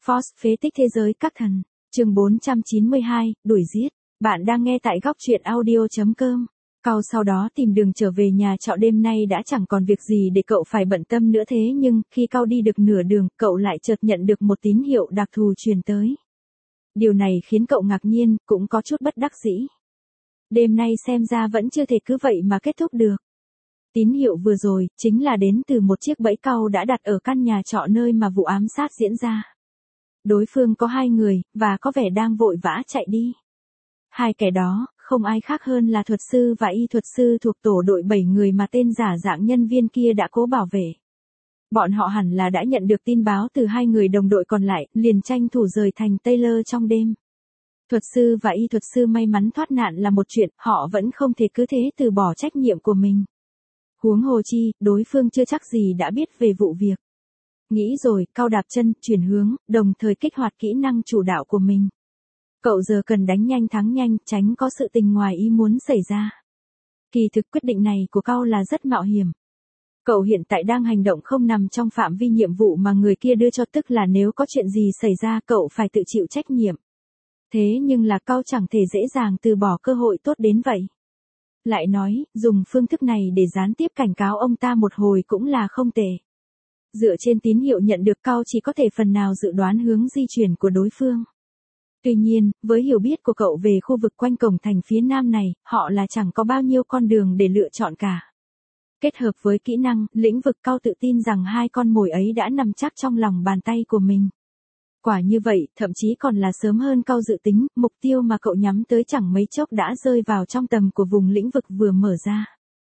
Force phế tích thế giới các thần. Chương 492, đuổi giết. Bạn đang nghe tại góc truyện audio.com. Cậu sau đó tìm đường trở về nhà trọ, đêm nay đã chẳng còn việc gì để cậu phải bận tâm nữa, thế nhưng khi cậu đi được nửa đường, cậu lại chợt nhận được một tín hiệu đặc thù truyền tới. Điều này khiến cậu ngạc nhiên, cũng có chút bất đắc dĩ. Đêm nay xem ra vẫn chưa thể cứ vậy mà kết thúc được. Tín hiệu vừa rồi chính là đến từ một chiếc bẫy cau đã đặt ở căn nhà trọ nơi mà vụ ám sát diễn ra. Đối phương có 2 người, và có vẻ đang vội vã chạy đi. 2 kẻ đó, không ai khác hơn là thuật sư và y thuật sư thuộc tổ đội 7 người mà tên giả dạng nhân viên kia đã cố bảo vệ. Bọn họ hẳn là đã nhận được tin báo từ 2 người đồng đội còn lại, liền tranh thủ rời thành Taylor trong đêm. Thuật sư và y thuật sư may mắn thoát nạn là một chuyện, họ vẫn không thể cứ thế từ bỏ trách nhiệm của mình. Huống hồ chi, đối phương chưa chắc gì đã biết về vụ việc. Nghĩ rồi, cau đạp chân, chuyển hướng, đồng thời kích hoạt kỹ năng chủ đạo của mình. Cậu giờ cần đánh nhanh thắng nhanh, tránh có sự tình ngoài ý muốn xảy ra. Kỳ thực quyết định này của cau là rất mạo hiểm. Cậu hiện tại đang hành động không nằm trong phạm vi nhiệm vụ mà người kia đưa cho, tức là nếu có chuyện gì xảy ra cậu phải tự chịu trách nhiệm. Thế nhưng là cau chẳng thể dễ dàng từ bỏ cơ hội tốt đến vậy. Lại nói, dùng phương thức này để gián tiếp cảnh cáo ông ta một hồi cũng là không tệ. Dựa trên tín hiệu nhận được, cau chỉ có thể phần nào dự đoán hướng di chuyển của đối phương. Tuy nhiên, với hiểu biết của cậu về khu vực quanh cổng thành phía nam này, họ là chẳng có bao nhiêu con đường để lựa chọn cả. Kết hợp với kỹ năng, lĩnh vực, cau tự tin rằng 2 con mồi ấy đã nằm chắc trong lòng bàn tay của mình. Quả như vậy, thậm chí còn là sớm hơn cau dự tính, mục tiêu mà cậu nhắm tới chẳng mấy chốc đã rơi vào trong tầm của vùng lĩnh vực vừa mở ra.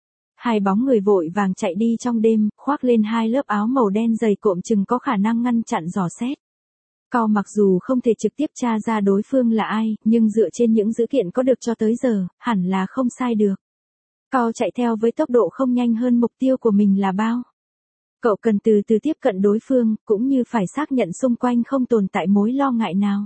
2 bóng người vội vàng chạy đi trong đêm, khoác lên 2 lớp áo màu đen dày cộm chừng có khả năng ngăn chặn dò xét. Cau mặc dù không thể trực tiếp tra ra đối phương là ai, nhưng dựa trên những dữ kiện có được cho tới giờ, hẳn là không sai được. Cau chạy theo với tốc độ không nhanh hơn mục tiêu của mình là bao. Cậu cần từ từ tiếp cận đối phương, cũng như phải xác nhận xung quanh không tồn tại mối lo ngại nào.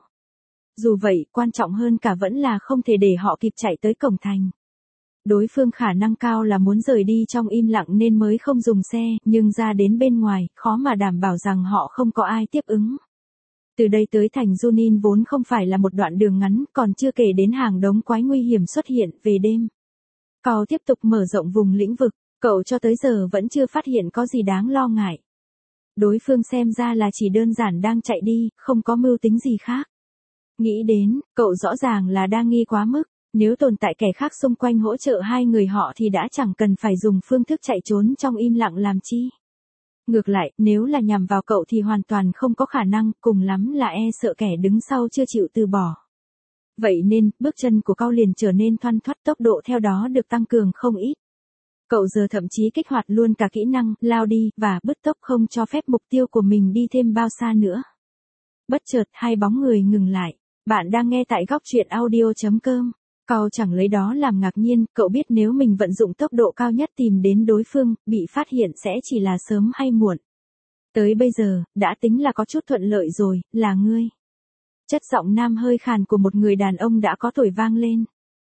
Dù vậy, quan trọng hơn cả vẫn là không thể để họ kịp chạy tới cổng thành. Đối phương khả năng cao là muốn rời đi trong im lặng nên mới không dùng xe, nhưng ra đến bên ngoài, khó mà đảm bảo rằng họ không có ai tiếp ứng. Từ đây tới thành Junin vốn không phải là một đoạn đường ngắn, còn chưa kể đến hàng đống quái nguy hiểm xuất hiện về đêm. Cau tiếp tục mở rộng vùng lĩnh vực, cậu cho tới giờ vẫn chưa phát hiện có gì đáng lo ngại. Đối phương xem ra là chỉ đơn giản đang chạy đi, không có mưu tính gì khác. Nghĩ đến, cậu rõ ràng là đang nghi quá mức, nếu tồn tại kẻ khác xung quanh hỗ trợ 2 người họ thì đã chẳng cần phải dùng phương thức chạy trốn trong im lặng làm chi. Ngược lại, nếu là nhằm vào cậu thì hoàn toàn không có khả năng, cùng lắm là e sợ kẻ đứng sau chưa chịu từ bỏ. Vậy nên, bước chân của cau liền trở nên thoăn thoắt, tốc độ theo đó được tăng cường không ít. Cậu giờ thậm chí kích hoạt luôn cả kỹ năng, lao đi, và bứt tốc không cho phép mục tiêu của mình đi thêm bao xa nữa. Bất chợt, 2 bóng người ngừng lại. Bạn đang nghe tại góc truyện audio.com. Cau chẳng lấy đó làm ngạc nhiên, cậu biết nếu mình vận dụng tốc độ cao nhất tìm đến đối phương, bị phát hiện sẽ chỉ là sớm hay muộn. Tới bây giờ, đã tính là có chút thuận lợi rồi, là ngươi. Chất giọng nam hơi khàn của một người đàn ông đã có tuổi vang lên.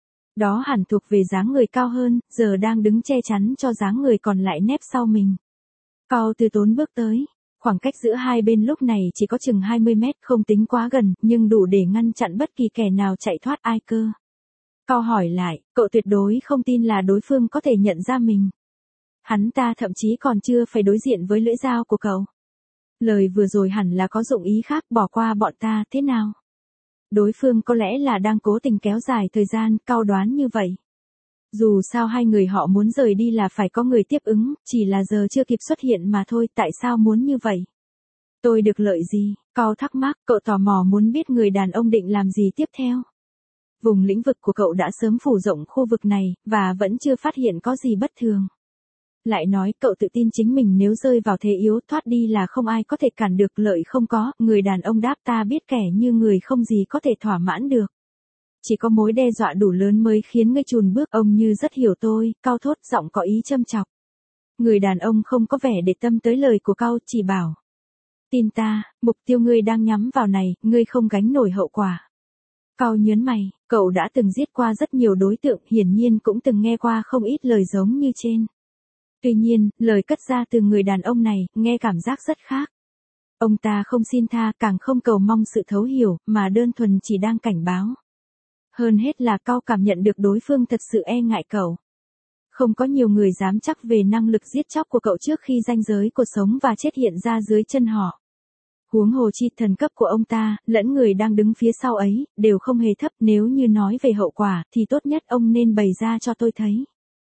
Đó hẳn thuộc về dáng người cao hơn, giờ đang đứng che chắn cho dáng người còn lại nép sau mình. Cau từ tốn bước tới. Khoảng cách giữa hai bên lúc này chỉ có chừng 20 mét, không tính quá gần, nhưng đủ để ngăn chặn bất kỳ kẻ nào chạy thoát ai cơ. Cau hỏi lại, cậu tuyệt đối không tin là đối phương có thể nhận ra mình. Hắn ta thậm chí còn chưa phải đối diện với lưỡi dao của cậu. Lời vừa rồi hẳn là có dụng ý khác, bỏ qua bọn ta, thế nào? Đối phương có lẽ là đang cố tình kéo dài thời gian, Cau đoán như vậy. Dù sao 2 người họ muốn rời đi là phải có người tiếp ứng, chỉ là giờ chưa kịp xuất hiện mà thôi, tại sao muốn như vậy? Tôi được lợi gì? Cau thắc mắc, cậu tò mò muốn biết người đàn ông định làm gì tiếp theo. Vùng lĩnh vực của cậu đã sớm phủ rộng khu vực này, và vẫn chưa phát hiện có gì bất thường. Lại nói, cậu tự tin chính mình nếu rơi vào thế yếu, thoát đi là không ai có thể cản được, lợi không có, người đàn ông đáp, ta biết kẻ như người không gì có thể thỏa mãn được. Chỉ có mối đe dọa đủ lớn mới khiến ngươi chùn bước, ông như rất hiểu tôi, Cau thốt, giọng có ý châm chọc. Người đàn ông không có vẻ để tâm tới lời của Cau, chỉ bảo. Tin ta, mục tiêu ngươi đang nhắm vào này, ngươi không gánh nổi hậu quả. Cau nhớn mày, cậu đã từng giết qua rất nhiều đối tượng, hiển nhiên cũng từng nghe qua không ít lời giống như trên. Tuy nhiên, lời cất ra từ người đàn ông này, nghe cảm giác rất khác. Ông ta không xin tha, càng không cầu mong sự thấu hiểu, mà đơn thuần chỉ đang cảnh báo. Hơn hết là Cao cảm nhận được đối phương thật sự e ngại cậu. Không có nhiều người dám chắc về năng lực giết chóc của cậu trước khi ranh giới cuộc sống và chết hiện ra dưới chân họ. Huống hồ chi thần cấp của ông ta, lẫn người đang đứng phía sau ấy, đều không hề thấp. Nếu như nói về hậu quả, thì tốt nhất ông nên bày ra cho tôi thấy.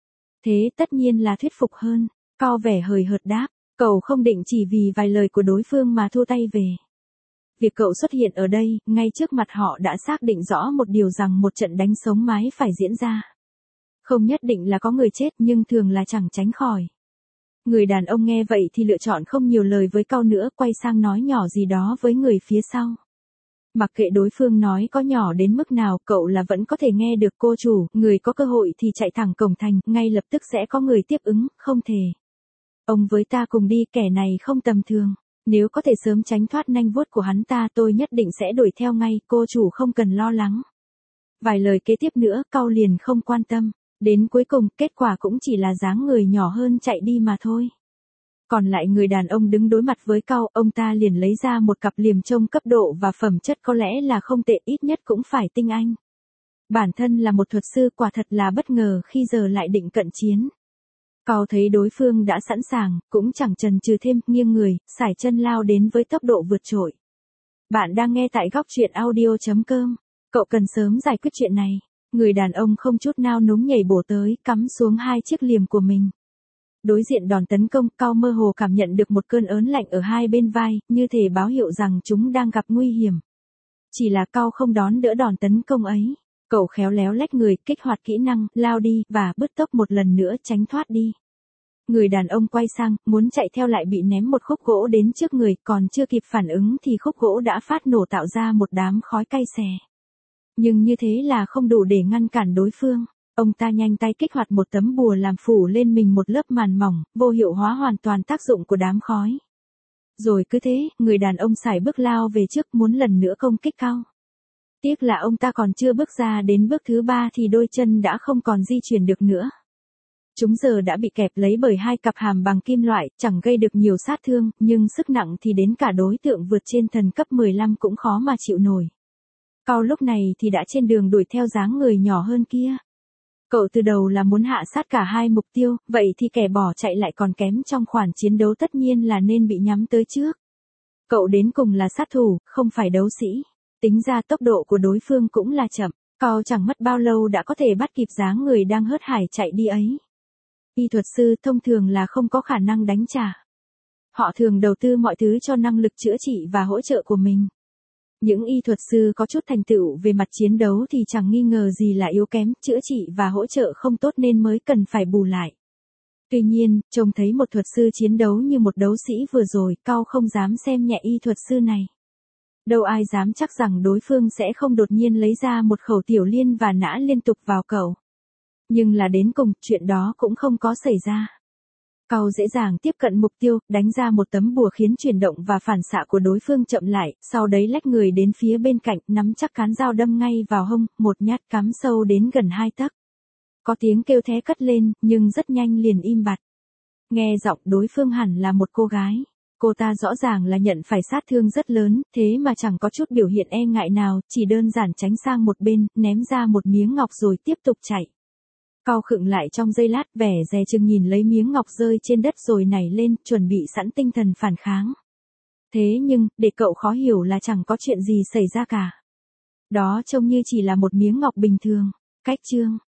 Thế tất nhiên là thuyết phục hơn. Cao vẻ hời hợt đáp, cậu không định chỉ vì vài lời của đối phương mà thua tay về. Việc cậu xuất hiện ở đây, ngay trước mặt họ đã xác định rõ một điều rằng một trận đánh sống mái phải diễn ra. Không nhất định là có người chết nhưng thường là chẳng tránh khỏi. Người đàn ông nghe vậy thì lựa chọn không nhiều lời với Cao nữa, quay sang nói nhỏ gì đó với người phía sau. Mặc kệ đối phương nói có nhỏ đến mức nào, cậu là vẫn có thể nghe được. Cô chủ, người có cơ hội thì chạy thẳng cổng thành, ngay lập tức sẽ có người tiếp ứng, không thể. Ông với ta cùng đi, kẻ này không tầm thường. Nếu có thể sớm tránh thoát nanh vuốt của hắn ta, tôi nhất định sẽ đuổi theo ngay, cô chủ không cần lo lắng. Vài lời kế tiếp nữa, Cao liền không quan tâm. Đến cuối cùng, kết quả cũng chỉ là dáng người nhỏ hơn chạy đi mà thôi. Còn lại người đàn ông đứng đối mặt với Cao, ông ta liền lấy ra một cặp liềm trông cấp độ và phẩm chất có lẽ là không tệ, ít nhất cũng phải tinh anh. Bản thân là một thuật sư, quả thật là bất ngờ khi giờ lại định cận chiến. Cao thấy đối phương đã sẵn sàng, cũng chẳng chần chừ thêm, nghiêng người, sải chân lao đến với tốc độ vượt trội. Bạn đang nghe tại góc truyện audio.com. Cậu cần sớm giải quyết chuyện này. Người đàn ông không chút nao núng nhảy bổ tới, cắm xuống hai chiếc liềm của mình. Đối diện đòn tấn công, Cao mơ hồ cảm nhận được một cơn ớn lạnh ở hai bên vai, như thể báo hiệu rằng chúng đang gặp nguy hiểm. Chỉ là Cao không đón đỡ đòn tấn công ấy. Cậu khéo léo lách người, kích hoạt kỹ năng, lao đi, và bứt tốc một lần nữa tránh thoát đi. Người đàn ông quay sang, muốn chạy theo lại bị ném một khúc gỗ đến trước người, còn chưa kịp phản ứng thì khúc gỗ đã phát nổ tạo ra một đám khói cay xè. Nhưng như thế là không đủ để ngăn cản đối phương. Ông ta nhanh tay kích hoạt một tấm bùa làm phủ lên mình một lớp màn mỏng, vô hiệu hóa hoàn toàn tác dụng của đám khói. Rồi cứ thế, người đàn ông sải bước lao về trước, muốn lần nữa công kích Cao. Tiếc là ông ta còn chưa bước ra đến bước thứ 3 thì đôi chân đã không còn di chuyển được nữa. Chúng giờ đã bị kẹp lấy bởi hai cặp hàm bằng kim loại, chẳng gây được nhiều sát thương, nhưng sức nặng thì đến cả đối tượng vượt trên thần cấp 15 cũng khó mà chịu nổi. Cao lúc này thì đã trên đường đuổi theo dáng người nhỏ hơn kia. Cậu từ đầu là muốn hạ sát cả hai mục tiêu, vậy thì kẻ bỏ chạy lại còn kém trong khoản chiến đấu, tất nhiên là nên bị nhắm tới trước. Cậu đến cùng là sát thủ, không phải đấu sĩ. Tính ra tốc độ của đối phương cũng là chậm, Cao chẳng mất bao lâu đã có thể bắt kịp dáng người đang hớt hải chạy đi ấy. Y thuật sư thông thường là không có khả năng đánh trả. Họ thường đầu tư mọi thứ cho năng lực chữa trị và hỗ trợ của mình. Những y thuật sư có chút thành tựu về mặt chiến đấu thì chẳng nghi ngờ gì là yếu kém, chữa trị và hỗ trợ không tốt nên mới cần phải bù lại. Tuy nhiên, trông thấy một thuật sư chiến đấu như một đấu sĩ vừa rồi, Cao không dám xem nhẹ y thuật sư này. Đâu ai dám chắc rằng đối phương sẽ không đột nhiên lấy ra một khẩu tiểu liên và nã liên tục vào cậu. Nhưng là đến cùng, chuyện đó cũng không có xảy ra. Cao dễ dàng tiếp cận mục tiêu, đánh ra một tấm bùa khiến chuyển động và phản xạ của đối phương chậm lại, sau đấy lách người đến phía bên cạnh, nắm chắc cán dao đâm ngay vào hông, một nhát cắm sâu đến gần 2 tấc. Có tiếng kêu thé cất lên, nhưng rất nhanh liền im bặt. Nghe giọng đối phương hẳn là một cô gái. Cô ta rõ ràng là nhận phải sát thương rất lớn, thế mà chẳng có chút biểu hiện e ngại nào, chỉ đơn giản tránh sang một bên, ném ra một miếng ngọc rồi tiếp tục chạy. Cao khựng lại trong giây lát, vẻ dè chừng nhìn lấy miếng ngọc rơi trên đất rồi nảy lên, chuẩn bị sẵn tinh thần phản kháng. Thế nhưng, để cậu khó hiểu là chẳng có chuyện gì xảy ra cả. Đó trông như chỉ là một miếng ngọc bình thường. Cách chương